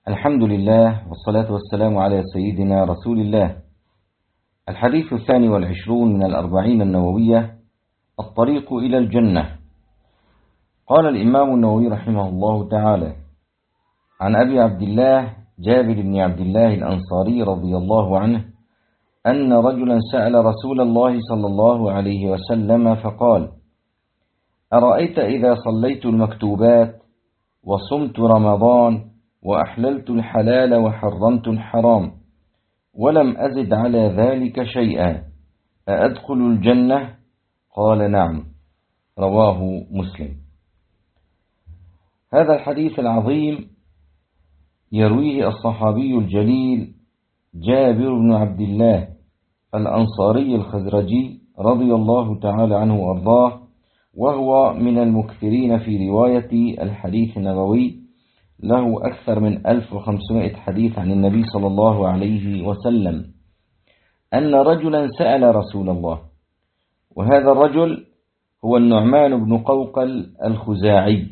الحمد لله والصلاة والسلام على سيدنا رسول الله. الحديث 22 من الأربعين النووية: الطريق إلى الجنة. قال الإمام النووي رحمه الله تعالى: عن أبي عبد الله جابر بن عبد الله الأنصاري رضي الله عنه أن رجلا سأل رسول الله صلى الله عليه وسلم فقال: أرأيت إذا صليت المكتوبات وصمت رمضان وأحللت الحلال وحرمت الحرام ولم أزد على ذلك شيئا أأدخل الجنة؟ قال: نعم. رواه مسلم. هذا الحديث العظيم يرويه الصحابي الجليل جابر بن عبد الله الأنصاري الخزرجي رضي الله تعالى عنه وأرضاه، وهو من المكثرين في رواية الحديث النبوي، له أكثر من 1500 حديث عن النبي صلى الله عليه وسلم، أن رجلا سأل رسول الله، وهذا الرجل هو النعمان بن قوقل الخزاعي،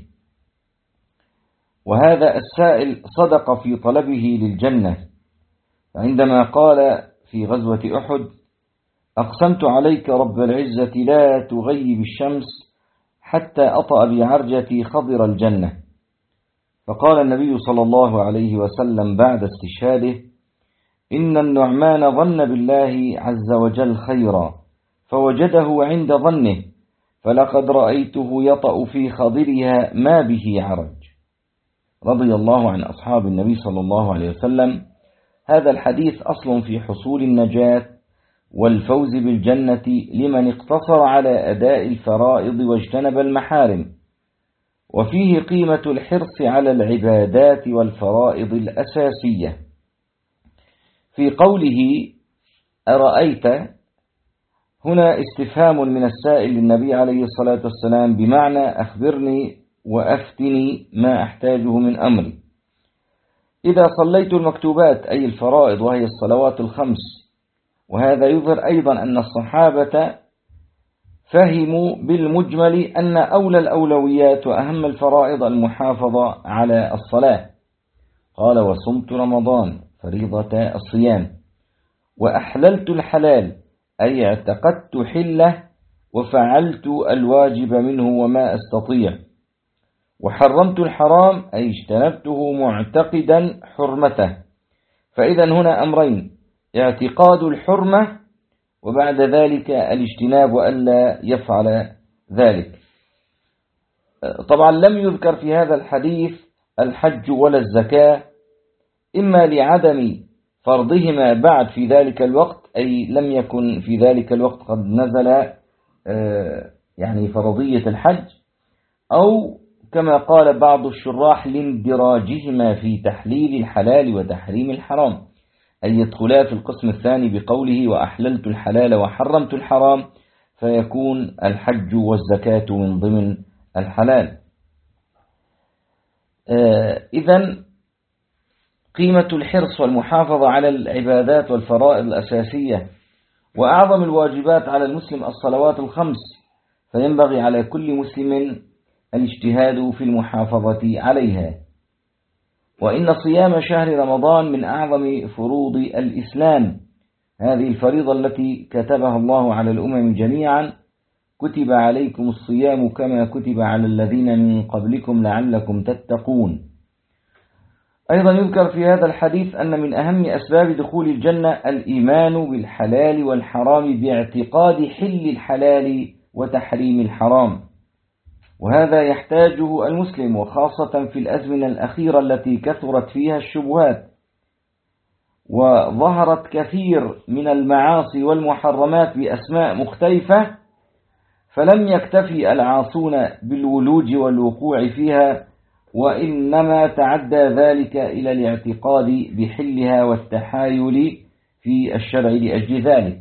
وهذا السائل صدق في طلبه للجنة، عندما قال في غزوة أحد: أقسمت عليك رب العزة لا تغيب الشمس حتى أطأ بعرجتي خضر الجنة. فقال النبي صلى الله عليه وسلم بعد استشهاده: إن النعمان ظن بالله عز وجل خيرا فوجده عند ظنه، فلقد رأيته يطأ في خضرها ما به عرج. رضي الله عن أصحاب النبي صلى الله عليه وسلم. هذا الحديث أصل في حصول النجاة والفوز بالجنة لمن اقتصر على أداء الفرائض واجتنب المحارم، وفيه قيمة الحرص على العبادات والفرائض الأساسية. في قوله أرأيت هنا استفهام من السائل للنبي عليه الصلاة والسلام، بمعنى أخبرني وأفتني ما أحتاجه من أمري. إذا صليت المكتوبات أي الفرائض وهي الصلوات الخمس، وهذا يظهر أيضا أن الصحابة فهموا بالمجمل أن أولى الأولويات وأهم الفرائض المحافظة على الصلاة. قال: وصمت رمضان فريضة الصيام، وأحللت الحلال أي اعتقدت حله وفعلت الواجب منه وما أستطيع، وحرمت الحرام أي اجتنبته معتقدا حرمته. فإذا هنا أمرين: اعتقاد الحرمة، وبعد ذلك الاجتناب وألا يفعل ذلك. طبعا لم يذكر في هذا الحديث الحج ولا الزكاة، إما لعدم فرضهما بعد في ذلك الوقت، أي لم يكن في ذلك الوقت قد نزل يعني فرضية الحج، أو كما قال بعض الشراح لاندراجهما في تحليل الحلال وتحريم الحرام، أن يدخلا في القسم الثاني بقوله وأحللت الحلال وحرمت الحرام، فيكون الحج والزكاة من ضمن الحلال. إذن قيمة الحرص والمحافظة على العبادات والفرائض الأساسية، وأعظم الواجبات على المسلم الصلوات الخمس، فينبغي على كل مسلم الاجتهاد في المحافظة عليها. وإن صيام شهر رمضان من أعظم فروض الإسلام، هذه الفريضة التي كتبها الله على الأمم جميعا: كتب عليكم الصيام كما كتب على الذين من قبلكم لعلكم تتقون. أيضا يذكر في هذا الحديث أن من أهم أسباب دخول الجنة الإيمان بالحلال والحرام باعتقاد حل الحلال وتحريم الحرام، وهذا يحتاجه المسلم، وخاصة في الأزمنة الأخيرة التي كثرت فيها الشبهات وظهرت كثير من المعاصي والمحرمات بأسماء مختلفة، فلم يكتفي العاصون بالولوج والوقوع فيها، وإنما تعدى ذلك إلى الاعتقاد بحلها والتحايل في الشرع لأجل ذلك.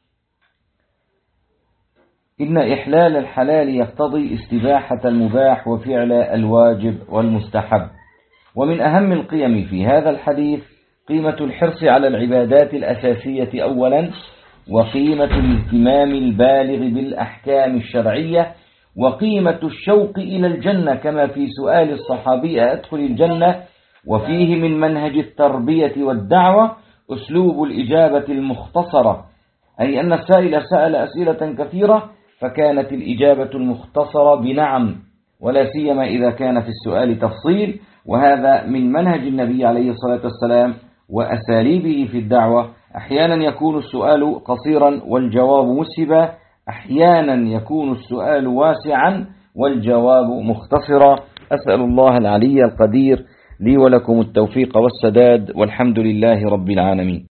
إن إحلال الحلال يقتضي استباحة المباح وفعل الواجب والمستحب. ومن أهم القيم في هذا الحديث قيمة الحرص على العبادات الأساسية أولا، وقيمة الاهتمام البالغ بالأحكام الشرعية، وقيمة الشوق إلى الجنة، كما في سؤال الصحابي أدخل الجنة، وفيه من منهج التربية والدعوة أسلوب الإجابة المختصرة، أي أن السائل سأل أسئلة كثيرة فكانت الإجابة المختصرة بنعم، ولا سيما إذا كان في السؤال تفصيل، وهذا من منهج النبي عليه الصلاة والسلام وأساليبه في الدعوة. أحيانا يكون السؤال قصيرا والجواب مسهبا، أحيانا يكون السؤال واسعا والجواب مختصرا. أسأل الله العلي القدير لي ولكم التوفيق والسداد، والحمد لله رب العالمين.